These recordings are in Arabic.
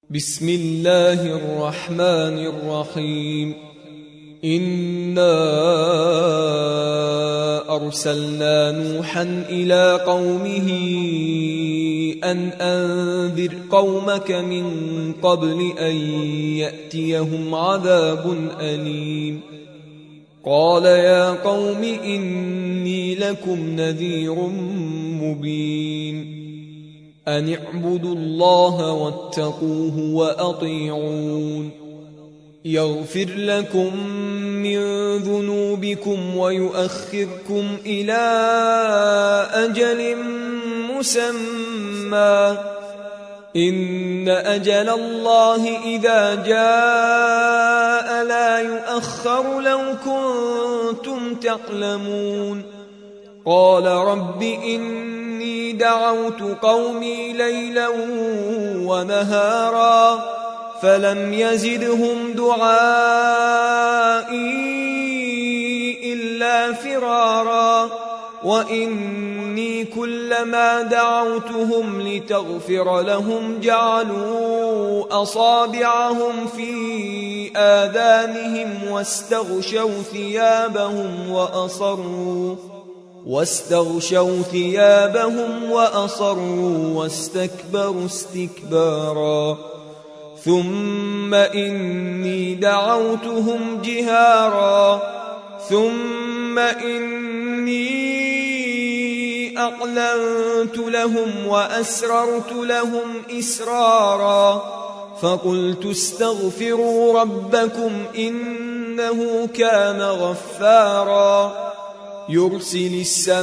بسم الله الرحمن الرحيم. إنا أرسلنا نوحا إلى قومه أن أنذر قومك من قبل أن يأتيهم عذاب أليم. قال يا قوم إني لكم نذير مبين. أن اعبدوا الله واتقوه وأطيعون. يغفر لكم من ذنوبكم ويؤخركم إلى أجل مسمى إن أجل الله إذا جاء لا يؤخر لو كنتم تعلمون. قال رب إني دعوت قومي ليلا ونهارا فلم يزدهم دعائي إلا فرارا وإني كلما دعوتهم لتغفر لهم جعلوا أصابعهم في آذانهم واستغشوا ثيابهم وأصروا واستكبروا استكبارا. ثم إني دعوتهم جهارا ثم إني أعلنت لهم وأسررت لهم إسرارا فقلت استغفروا ربكم إنه كان غفارا يرسل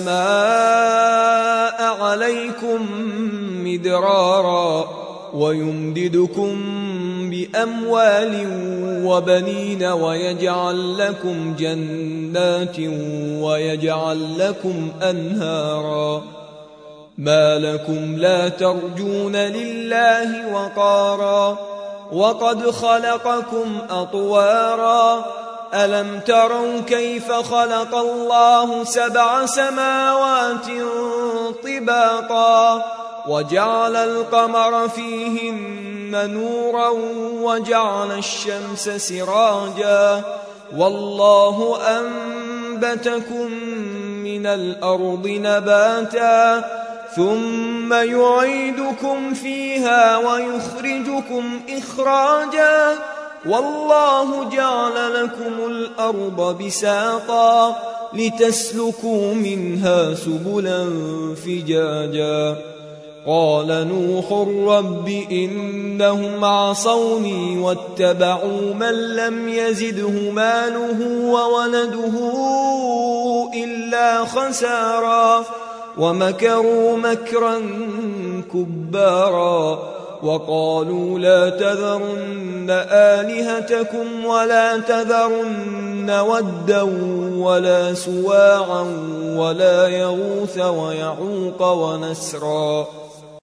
السماء عليكم مدرارا ويمددكم بأموال وبنين ويجعل لكم جنات ويجعل لكم أنهارا. ما لكم لا ترجون لله وقارا وقد خلقكم أطوارا. ألم تروا كيف خلق الله 7 سماوات طباقا وجعل القمر فيهن نورا وجعل الشمس سراجا والله أنبتكم من الأرض نباتا ثم يعيدكم فيها ويخرجكم إخراجا والله جعل لكم الأرض بساطا لتسلكوا منها سبلا فجاجا. قال نوح رب إنهم عصوني واتبعوا من لم يزده ماله وولده إلا خسارا ومكروا مكرا كبارا. وقالوا لا تذرن آلهتكم ولا تذرن ودا ولا سواعا ولا يغوث ويعوق ونسرا